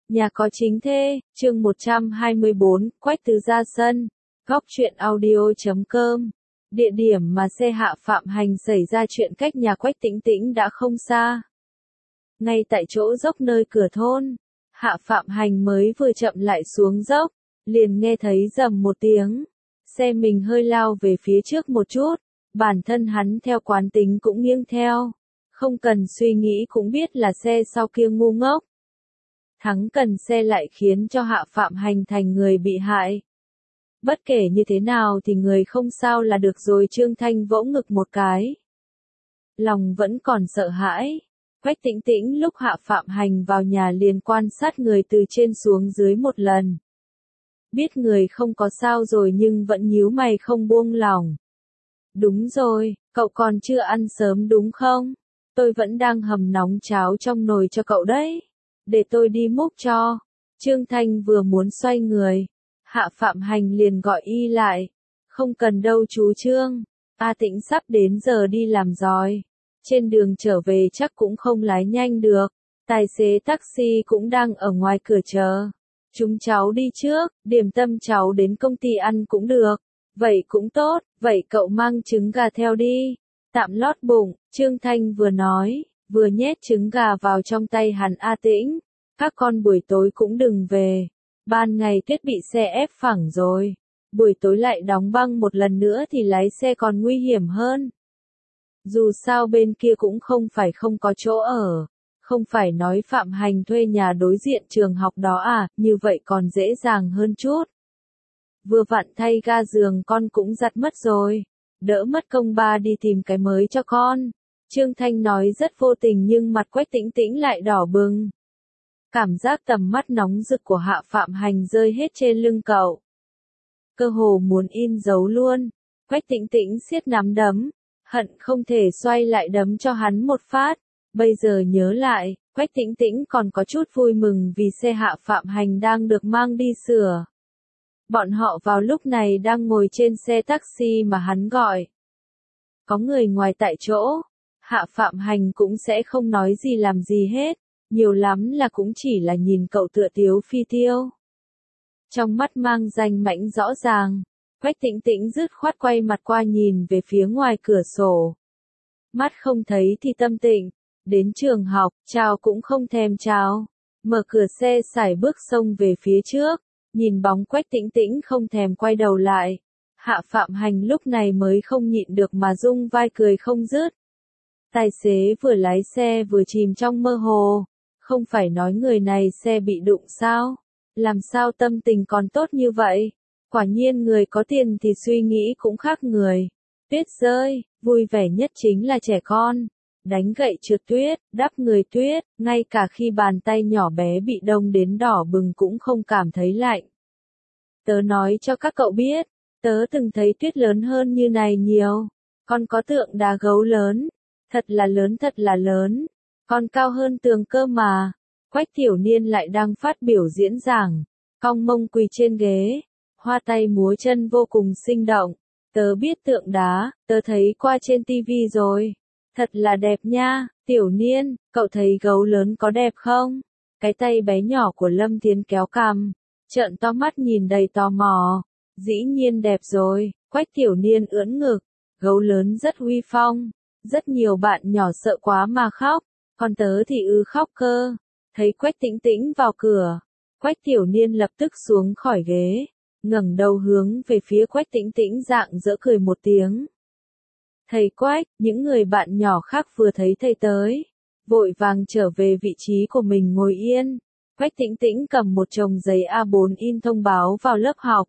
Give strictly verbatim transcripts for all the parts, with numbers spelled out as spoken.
Nhà có chính thê, chương một trăm hai mươi bốn, Quách Tứ ra sân, góc truyện audio chấm com. Địa điểm mà xe Hạ Phạm Hành xảy ra chuyện cách nhà Quách Tĩnh Tĩnh đã không xa. Ngay tại chỗ dốc nơi cửa thôn, Hạ Phạm Hành mới vừa chậm lại xuống dốc, liền nghe thấy rầm một tiếng. Xe mình hơi lao về phía trước một chút, bản thân hắn theo quán tính cũng nghiêng theo. Không cần suy nghĩ cũng biết là xe sau kia ngu ngốc. Thắng cần xe lại khiến cho Hạ Phạm Hành thành người bị hại. Bất kể như thế nào thì người không sao là được rồi. Trương Thanh vỗ ngực một cái. Lòng vẫn còn sợ hãi. Quách Tĩnh Tĩnh lúc Hạ Phạm Hành vào nhà liền quan sát người từ trên xuống dưới một lần. Biết người không có sao rồi nhưng vẫn nhíu mày không buông lỏng. Đúng rồi, cậu còn chưa ăn sớm đúng không? Tôi vẫn đang hầm nóng cháo trong nồi cho cậu đấy. Để tôi đi múc cho. Trương Thanh vừa muốn xoay người. Hạ Phạm Hành liền gọi y lại. Không cần đâu chú Trương. A Tĩnh sắp đến giờ đi làm rồi. Trên đường trở về chắc cũng không lái nhanh được. Tài xế taxi cũng đang ở ngoài cửa chờ. Chúng cháu đi trước, điểm tâm cháu đến công ty ăn cũng được. Vậy cũng tốt, vậy cậu mang trứng gà theo đi. Tạm lót bụng, Trương Thanh vừa nói, vừa nhét trứng gà vào trong tay hắn. A Tĩnh, các con buổi tối cũng đừng về. Ban ngày tuyết bị xe ép phẳng rồi. Buổi tối lại đóng băng một lần nữa thì lái xe còn nguy hiểm hơn. Dù sao bên kia cũng không phải không có chỗ ở. Không phải nói Phạm Hành thuê nhà đối diện trường học đó à, như vậy còn dễ dàng hơn chút. Vừa vặn thay ga giường con cũng giặt mất rồi. Đỡ mất công ba đi tìm cái mới cho con. Trương Thanh nói rất vô tình nhưng mặt Quách Tĩnh Tĩnh lại đỏ bừng. Cảm giác tầm mắt nóng rực của Hạ Phạm Hành rơi hết trên lưng cậu. Cơ hồ muốn in dấu luôn. Quách Tĩnh Tĩnh siết nắm đấm. Hận không thể xoay lại đấm cho hắn một phát. Bây giờ nhớ lại, Quách Tĩnh Tĩnh còn có chút vui mừng vì xe Hạ Phạm Hành đang được mang đi sửa. Bọn họ vào lúc này đang ngồi trên xe taxi mà hắn gọi. Có người ngoài tại chỗ, Hạ Phạm Hành cũng sẽ không nói gì làm gì hết, nhiều lắm là cũng chỉ là nhìn cậu tựa tiếu phi tiêu. Trong mắt mang danh mãnh rõ ràng, Quách Tĩnh Tĩnh dứt khoát quay mặt qua nhìn về phía ngoài cửa sổ. Mắt không thấy thì tâm tịnh, đến trường học, chào cũng không thèm chào, mở cửa xe sải bước xông về phía trước. Nhìn bóng Quách Tĩnh Tĩnh không thèm quay đầu lại. Hạ Phạm Hành lúc này mới không nhịn được mà rung vai cười không dứt. Tài xế vừa lái xe vừa chìm trong mơ hồ. Không phải nói người này xe bị đụng sao? Làm sao tâm tình còn tốt như vậy? Quả nhiên người có tiền thì suy nghĩ cũng khác người. Tuyết rơi, vui vẻ nhất chính là trẻ con. Đánh gậy trượt tuyết, đắp người tuyết, ngay cả khi bàn tay nhỏ bé bị đông đến đỏ bừng cũng không cảm thấy lạnh. Tớ nói cho các cậu biết, tớ từng thấy tuyết lớn hơn như này nhiều. Con có tượng đá gấu lớn, thật là lớn thật là lớn, con cao hơn tường cơ mà. Quách Tiểu Niên lại đang phát biểu diễn giảng, cong mông quỳ trên ghế, hoa tay múa chân vô cùng sinh động. Tớ biết tượng đá, tớ thấy qua trên tivi rồi. Thật là đẹp nha, Tiểu Niên, cậu thấy gấu lớn có đẹp không? Cái tay bé nhỏ của Lâm Thiến kéo cằm, trợn to mắt nhìn đầy tò mò. Dĩ nhiên đẹp rồi, Quách Tiểu Niên ưỡn ngực, gấu lớn rất uy phong. Rất nhiều bạn nhỏ sợ quá mà khóc, còn tớ thì ư khóc cơ. Thấy Quách Tĩnh Tĩnh vào cửa, Quách Tiểu Niên lập tức xuống khỏi ghế, ngẩng đầu hướng về phía Quách Tĩnh Tĩnh rạng rỡ cười một tiếng. Thầy Quách, những người bạn nhỏ khác vừa thấy thầy tới, vội vàng trở về vị trí của mình ngồi yên. Quách Tĩnh Tĩnh cầm một chồng giấy A bốn in thông báo vào lớp học.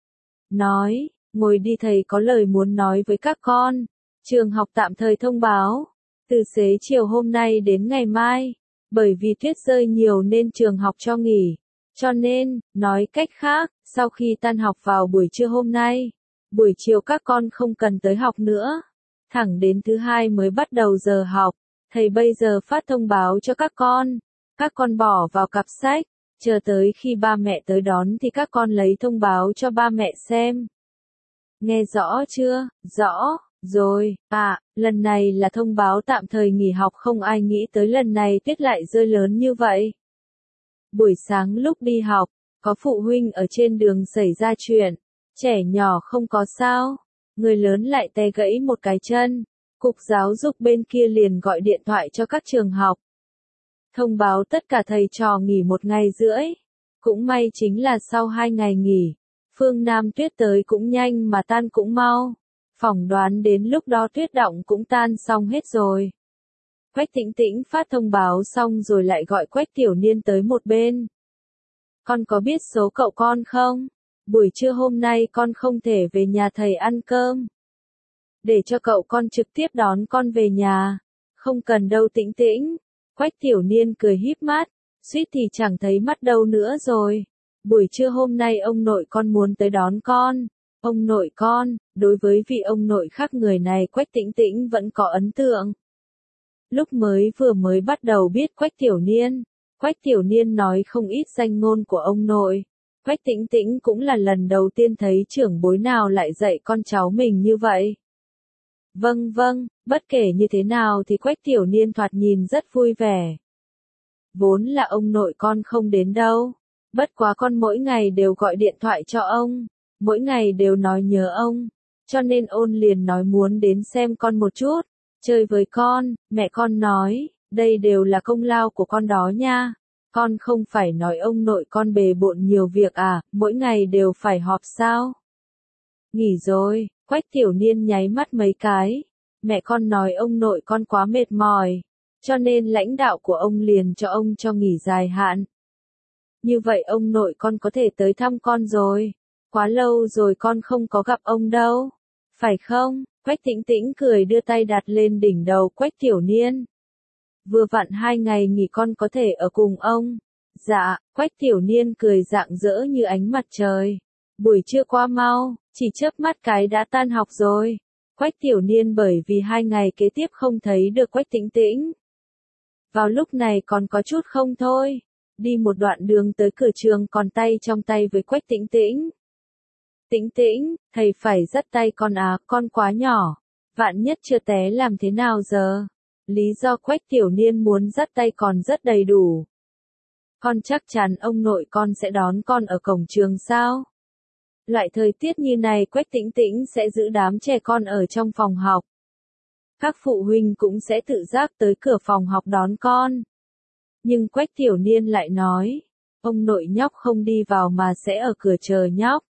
Nói, ngồi đi thầy có lời muốn nói với các con. Trường học tạm thời thông báo, từ xế chiều hôm nay đến ngày mai, bởi vì tuyết rơi nhiều nên trường học cho nghỉ. Cho nên, nói cách khác, sau khi tan học vào buổi trưa hôm nay, buổi chiều các con không cần tới học nữa. Thẳng đến thứ hai mới bắt đầu giờ học, thầy bây giờ phát thông báo cho các con. Các con bỏ vào cặp sách, chờ tới khi ba mẹ tới đón thì các con lấy thông báo cho ba mẹ xem. Nghe rõ chưa? Rõ, rồi, à, lần này là thông báo tạm thời nghỉ học không ai nghĩ tới lần này tuyết lại rơi lớn như vậy. Buổi sáng lúc đi học, có phụ huynh ở trên đường xảy ra chuyện, trẻ nhỏ không có sao, người lớn lại té gãy một cái chân, cục giáo dục bên kia liền gọi điện thoại cho các trường học. Thông báo tất cả thầy trò nghỉ một ngày rưỡi. Cũng may chính là sau hai ngày nghỉ, phương Nam tuyết tới cũng nhanh mà tan cũng mau. Phỏng đoán đến lúc đó tuyết đọng cũng tan xong hết rồi. Quách Tĩnh Tĩnh phát thông báo xong rồi lại gọi Quách Tiểu Niên tới một bên. Con có biết số cậu con không? Buổi trưa hôm nay con không thể về nhà thầy ăn cơm. Để cho cậu con trực tiếp đón con về nhà. Không cần đâu Tĩnh Tĩnh. Quách Tiểu Niên cười híp mắt, suýt thì chẳng thấy mắt đâu nữa rồi. Buổi trưa hôm nay ông nội con muốn tới đón con. Ông nội con, đối với vị ông nội khác người này Quách Tĩnh Tĩnh vẫn có ấn tượng. Lúc mới vừa mới bắt đầu biết Quách Tiểu Niên, Quách Tiểu Niên nói không ít danh ngôn của ông nội. Quách Tĩnh Tĩnh cũng là lần đầu tiên thấy trưởng bối nào lại dạy con cháu mình như vậy. Vâng vâng, bất kể như thế nào thì Quách Tiểu Niên thoạt nhìn rất vui vẻ. Vốn là ông nội con không đến đâu, bất quá con mỗi ngày đều gọi điện thoại cho ông, mỗi ngày đều nói nhớ ông, cho nên ôn liền nói muốn đến xem con một chút, chơi với con. Mẹ con nói, đây đều là công lao của con đó nha, con không phải nói ông nội con bề bộn nhiều việc à, mỗi ngày đều phải họp sao? Nghỉ rồi. Quách Tiểu Niên nháy mắt mấy cái, mẹ con nói ông nội con quá mệt mỏi, cho nên lãnh đạo của ông liền cho ông cho nghỉ dài hạn. Như vậy ông nội con có thể tới thăm con rồi, quá lâu rồi con không có gặp ông đâu, phải không? Quách Tĩnh Tĩnh cười đưa tay đặt lên đỉnh đầu Quách Tiểu Niên. Vừa vặn hai ngày nghỉ con có thể ở cùng ông. Dạ, Quách Tiểu Niên cười rạng rỡ như ánh mặt trời. Buổi trưa qua mau, chỉ chớp mắt cái đã tan học rồi. Quách Tiểu Niên bởi vì hai ngày kế tiếp không thấy được Quách Tĩnh Tĩnh. Vào lúc này còn có chút không thôi. Đi một đoạn đường tới cửa trường còn tay trong tay với Quách Tĩnh Tĩnh. Tĩnh Tĩnh, thầy phải dắt tay con à, con quá nhỏ. Vạn nhất chưa té làm thế nào giờ? Lý do Quách Tiểu Niên muốn dắt tay còn rất đầy đủ. Con chắc chắn ông nội con sẽ đón con ở cổng trường sao? Loại thời tiết như này Quách Tĩnh Tĩnh sẽ giữ đám trẻ con ở trong phòng học. Các phụ huynh cũng sẽ tự giác tới cửa phòng học đón con. Nhưng Quách Tiểu Niên lại nói, ông nội nhóc không đi vào mà sẽ ở cửa chờ nhóc.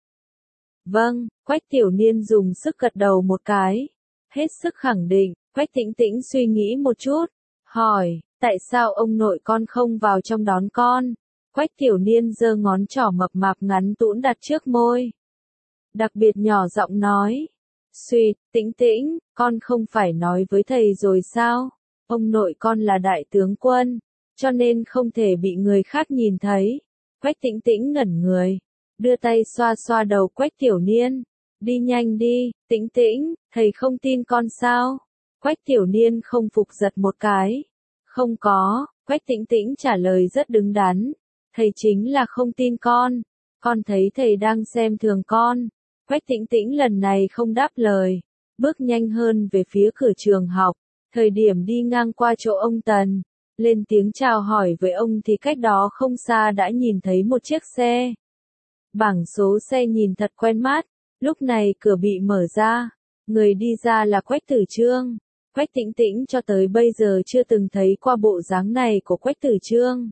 Vâng, Quách Tiểu Niên dùng sức gật đầu một cái. Hết sức khẳng định, Quách Tĩnh Tĩnh suy nghĩ một chút. Hỏi, tại sao ông nội con không vào trong đón con? Quách Tiểu Niên giơ ngón trỏ mập mạp ngắn tũn đặt trước môi. Đặc biệt nhỏ giọng nói. Xuyệt, Tĩnh Tĩnh, con không phải nói với thầy rồi sao? Ông nội con là đại tướng quân, cho nên không thể bị người khác nhìn thấy. Quách Tĩnh Tĩnh ngẩn người, đưa tay xoa xoa đầu Quách Tiểu Niên. Đi nhanh đi, Tĩnh Tĩnh, thầy không tin con sao? Quách Tiểu Niên không phục giật một cái. Không có, Quách Tĩnh Tĩnh trả lời rất đứng đắn. Thầy chính là không tin con. Con thấy thầy đang xem thường con. Quách Tĩnh Tĩnh lần này không đáp lời. Bước nhanh hơn về phía cửa trường học. Thời điểm đi ngang qua chỗ ông Tần. Lên tiếng chào hỏi với ông thì cách đó không xa đã nhìn thấy một chiếc xe. Bảng số xe nhìn thật quen mắt. Lúc này cửa bị mở ra. Người đi ra là Quách Tử Trương. Quách Tĩnh Tĩnh cho tới bây giờ chưa từng thấy qua bộ dáng này của Quách Tử Trương.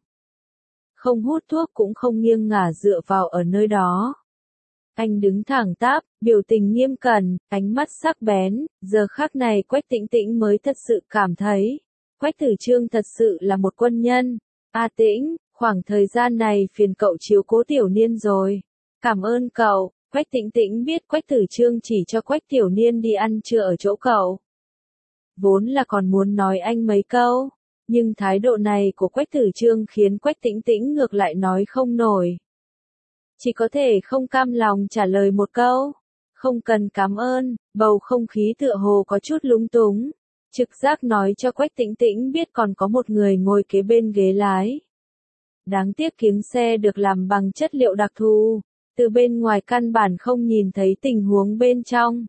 Không hút thuốc cũng không nghiêng ngả dựa vào ở nơi đó. Anh đứng thẳng tắp, biểu tình nghiêm cẩn, ánh mắt sắc bén, giờ khắc này Quách Tĩnh Tĩnh mới thật sự cảm thấy. Quách Tử Trương thật sự là một quân nhân. A Tĩnh, khoảng thời gian này phiền cậu chiếu cố Tiểu Niên rồi. Cảm ơn cậu. Quách Tĩnh Tĩnh biết Quách Tử Trương chỉ cho Quách Tiểu Niên đi ăn trưa ở chỗ cậu. Vốn là còn muốn nói anh mấy câu, nhưng thái độ này của Quách Tử Trương khiến Quách Tĩnh Tĩnh ngược lại nói không nổi. Chỉ có thể không cam lòng trả lời một câu. Không cần cảm ơn, bầu không khí tựa hồ có chút lúng túng. Trực giác nói cho Quách Tĩnh Tĩnh biết còn có một người ngồi kế bên ghế lái. Đáng tiếc kiếng xe được làm bằng chất liệu đặc thù. Từ bên ngoài căn bản không nhìn thấy tình huống bên trong.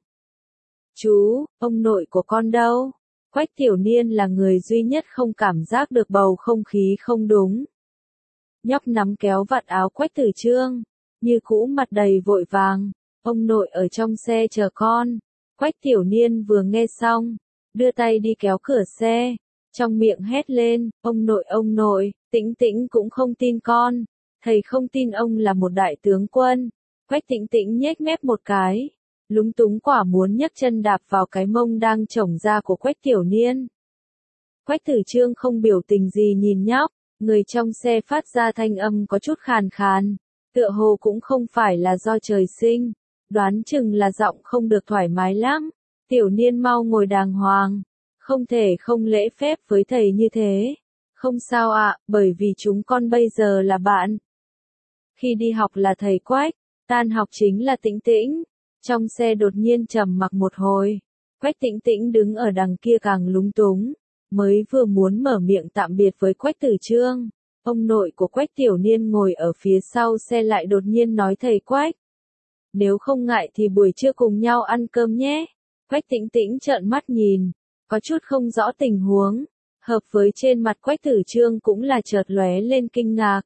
Chú, ông nội của con đâu? Quách Tiểu Niên là người duy nhất không cảm giác được bầu không khí không đúng. Nhóc nắm kéo vạt áo Quách Tử Trương, như cũ mặt đầy vội vàng, ông nội ở trong xe chờ con. Quách Tiểu Niên vừa nghe xong, đưa tay đi kéo cửa xe, trong miệng hét lên, ông nội ông nội, Tĩnh Tĩnh cũng không tin con, thầy không tin ông là một đại tướng quân. Quách Tĩnh Tĩnh nhếch mép một cái, lúng túng quả muốn nhấc chân đạp vào cái mông đang chổng ra của Quách Tiểu Niên. Quách Tử Trương không biểu tình gì nhìn nhóc, người trong xe phát ra thanh âm có chút khàn khàn, tựa hồ cũng không phải là do trời sinh, đoán chừng là giọng không được thoải mái lắm. Tiểu Niên mau ngồi đàng hoàng, không thể không lễ phép với thầy như thế. Không sao ạ, bởi vì chúng con bây giờ là bạn. Khi đi học là thầy Quách, tan học chính là Tĩnh Tĩnh. Trong xe đột nhiên trầm mặc một hồi, Quách Tĩnh Tĩnh đứng ở đằng kia càng lúng túng, mới vừa muốn mở miệng tạm biệt với Quách Tử Trương, ông nội của Quách Tiểu Niên ngồi ở phía sau xe lại đột nhiên nói thầy Quách, nếu không ngại thì buổi trưa cùng nhau ăn cơm nhé. Quách Tĩnh Tĩnh trợn mắt nhìn, có chút không rõ tình huống, hợp với trên mặt Quách Tử Trương cũng là chợt lóe lên kinh ngạc.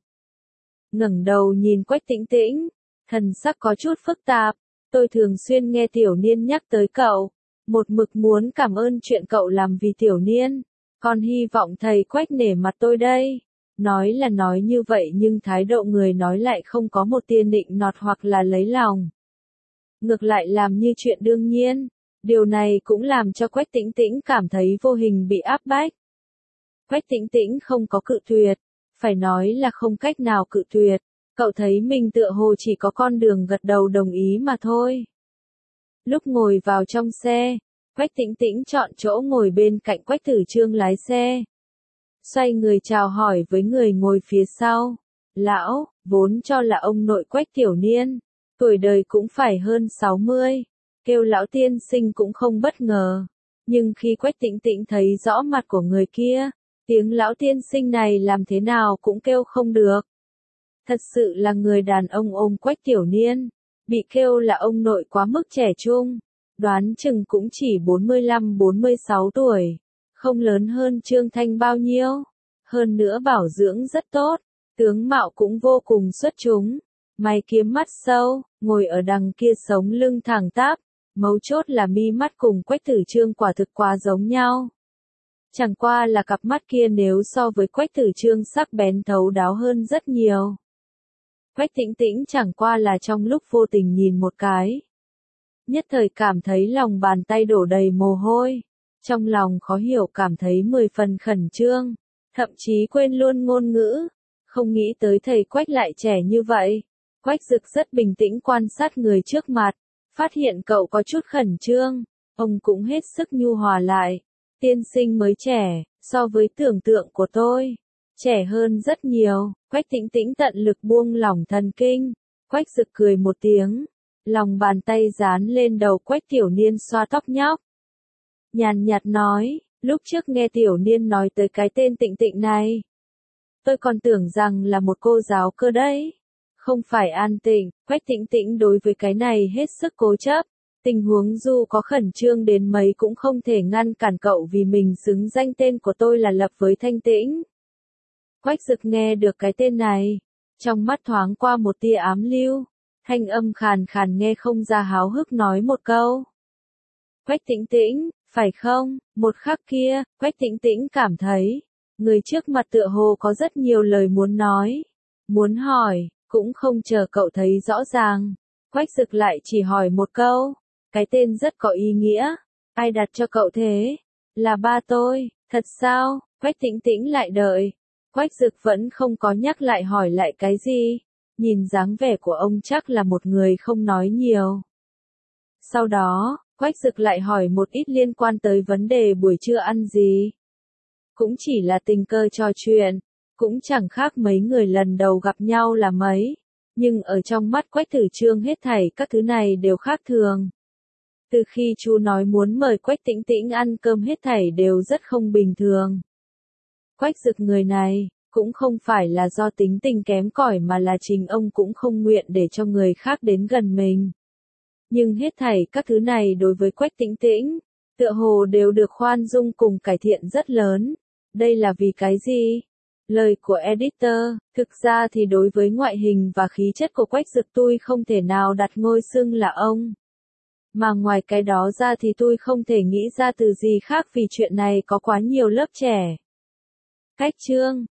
Ngẩng đầu nhìn Quách Tĩnh Tĩnh, thần sắc có chút phức tạp, tôi thường xuyên nghe Tiểu Niên nhắc tới cậu, một mực muốn cảm ơn chuyện cậu làm vì Tiểu Niên, còn hy vọng thầy Quách nể mặt tôi đây. Nói là nói như vậy nhưng thái độ người nói lại không có một tia nịnh nọt hoặc là lấy lòng. Ngược lại làm như chuyện đương nhiên, điều này cũng làm cho Quách Tĩnh Tĩnh cảm thấy vô hình bị áp bách. Quách Tĩnh Tĩnh không có cự tuyệt, phải nói là không cách nào cự tuyệt, cậu thấy mình tựa hồ chỉ có con đường gật đầu đồng ý mà thôi. Lúc ngồi vào trong xe, Quách Tĩnh Tĩnh chọn chỗ ngồi bên cạnh Quách Tử Trương lái xe. Xoay người chào hỏi với người ngồi phía sau. Lão, vốn cho là ông nội Quách Tiểu Niên, tuổi đời cũng phải hơn sáu mươi, kêu lão tiên sinh cũng không bất ngờ. Nhưng khi Quách Tĩnh Tĩnh thấy rõ mặt của người kia, tiếng lão tiên sinh này làm thế nào cũng kêu không được. Thật sự là người đàn ông ôm Quách Tiểu Niên, bị kêu là ông nội quá mức trẻ trung, đoán chừng cũng chỉ bốn mươi lăm bốn mươi sáu tuổi, không lớn hơn Trương Thanh bao nhiêu, hơn nữa bảo dưỡng rất tốt, tướng mạo cũng vô cùng xuất chúng, mày kiếm mắt sâu, ngồi ở đằng kia sống lưng thẳng tắp, mấu chốt là mi mắt cùng Quách Tử Trương quả thực quá giống nhau. Chẳng qua là cặp mắt kia nếu so với Quách Tử Trương sắc bén thấu đáo hơn rất nhiều. Quách Tĩnh Tĩnh chẳng qua là trong lúc vô tình nhìn một cái, nhất thời cảm thấy lòng bàn tay đổ đầy mồ hôi, trong lòng khó hiểu cảm thấy mười phần khẩn trương, thậm chí quên luôn ngôn ngữ, không nghĩ tới thầy Quách lại trẻ như vậy. Quách Dực rất bình tĩnh quan sát người trước mặt, phát hiện cậu có chút khẩn trương, ông cũng hết sức nhu hòa lại. Tiên sinh mới trẻ, so với tưởng tượng của tôi, trẻ hơn rất nhiều. Quách Tĩnh Tĩnh tận lực buông lỏng thần kinh, Quách Dực cười một tiếng, lòng bàn tay dán lên đầu Quách Tiểu Niên xoa tóc nhóc. Nhàn nhạt nói, lúc trước nghe Tiểu Niên nói tới cái tên Tịnh Tịnh này, tôi còn tưởng rằng là một cô giáo cơ đấy. Không phải An Tịnh. Quách Tĩnh Tĩnh đối với cái này hết sức cố chấp. Tình huống dù có khẩn trương đến mấy cũng không thể ngăn cản cậu vì mình xứng danh tên của tôi là lập với Thanh Tĩnh. Quách Dực nghe được cái tên này, trong mắt thoáng qua một tia ám lưu, thanh âm khàn khàn nghe không ra háo hức nói một câu. Quách Tĩnh Tĩnh, phải không? Một khắc kia, Quách Tĩnh Tĩnh cảm thấy, người trước mặt tựa hồ có rất nhiều lời muốn nói, muốn hỏi, cũng không chờ cậu thấy rõ ràng. Quách Dực lại chỉ hỏi một câu, cái tên rất có ý nghĩa, ai đặt cho cậu thế? Là ba tôi, thật sao? Quách Tĩnh Tĩnh lại đợi. Quách Dực vẫn không có nhắc lại hỏi lại cái gì, nhìn dáng vẻ của ông chắc là một người không nói nhiều. Sau đó, Quách Dực lại hỏi một ít liên quan tới vấn đề buổi trưa ăn gì. Cũng chỉ là tình cờ trò chuyện, cũng chẳng khác mấy người lần đầu gặp nhau là mấy, nhưng ở trong mắt Quách Tử Trương hết thảy các thứ này đều khác thường. Từ khi chú nói muốn mời Quách Tĩnh Tĩnh ăn cơm hết thảy đều rất không bình thường. Quách Dực người này, cũng không phải là do tính tình kém cỏi mà là chính ông cũng không nguyện để cho người khác đến gần mình. Nhưng hết thảy các thứ này đối với Quách Tĩnh Tĩnh, tựa hồ đều được khoan dung cùng cải thiện rất lớn. Đây là vì cái gì? Lời của editor, thực ra thì đối với ngoại hình và khí chất của Quách Dực tôi không thể nào đặt ngôi xưng là ông. Mà ngoài cái đó ra thì tôi không thể nghĩ ra từ gì khác vì chuyện này có quá nhiều lớp trẻ. Cách chương